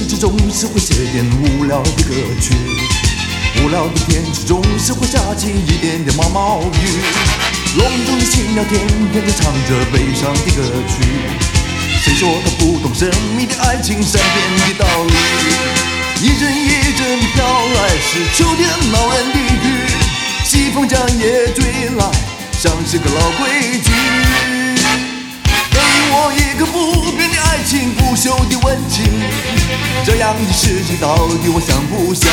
之总是会写点无聊的歌曲，无聊的天气总是会下起一点点毛毛雨，笼中的新鸟天天地唱着悲伤的歌曲。谁说他不懂神秘的爱情善变的道理？一阵一阵的飘来，是秋天恼人的雨，西风将夜追来，像是个老规矩。给我一个不变的爱情，不朽的温情，这样的事情到底我想不想？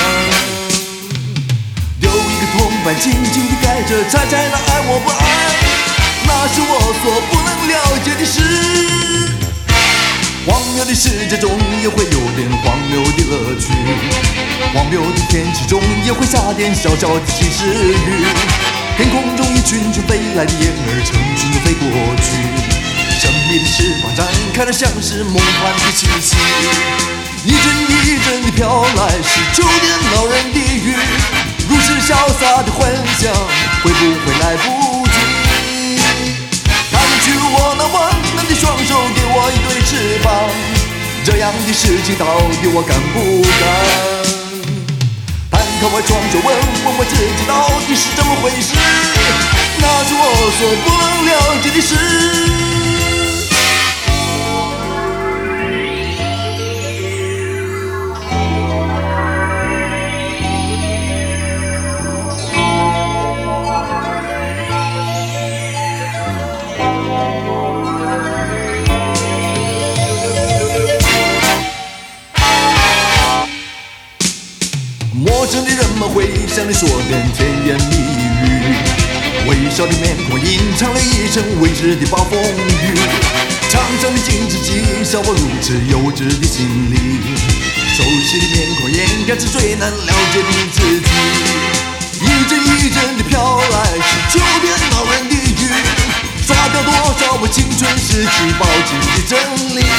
有一个铜板轻轻地盖着，猜猜那爱我不爱？那是我所不能了解的事。荒谬的世界中也会有点荒谬的乐趣，荒谬的天气中也会下点小小的及时雨。天空中一群群飞来的燕儿，成群地飞过去，神秘的翅膀展开了，像是梦幻的气息。一阵一阵地飘来，是秋天恼人的雨，如此潇洒的幻想，会不会来不及？弹去我那温暖的双手，给我一对翅膀，这样的事情到底我敢不敢？摊开我双手，问问我自己到底是怎么回事？那是我所不能了解的事。陌生的人们会向你说点甜言蜜语，微笑的面孔吟唱了一生未知的暴风雨，场上的镜子讥笑我如此幼稚的心理，熟悉的面孔应该是最难了解的自己。一阵一阵的飘来，是秋天恼人的雨，刷掉多少我青春时期抱紧的真理。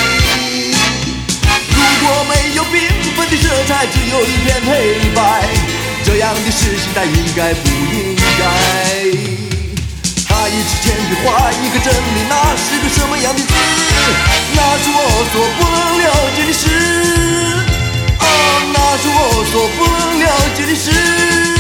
如果没有缤纷的色彩，只有一片黑白，这样的事情它应该不应该？它一直前对画一个真理，那是个什么样的字？那是我所不能了解的事，哦，那是我所不能了解的事。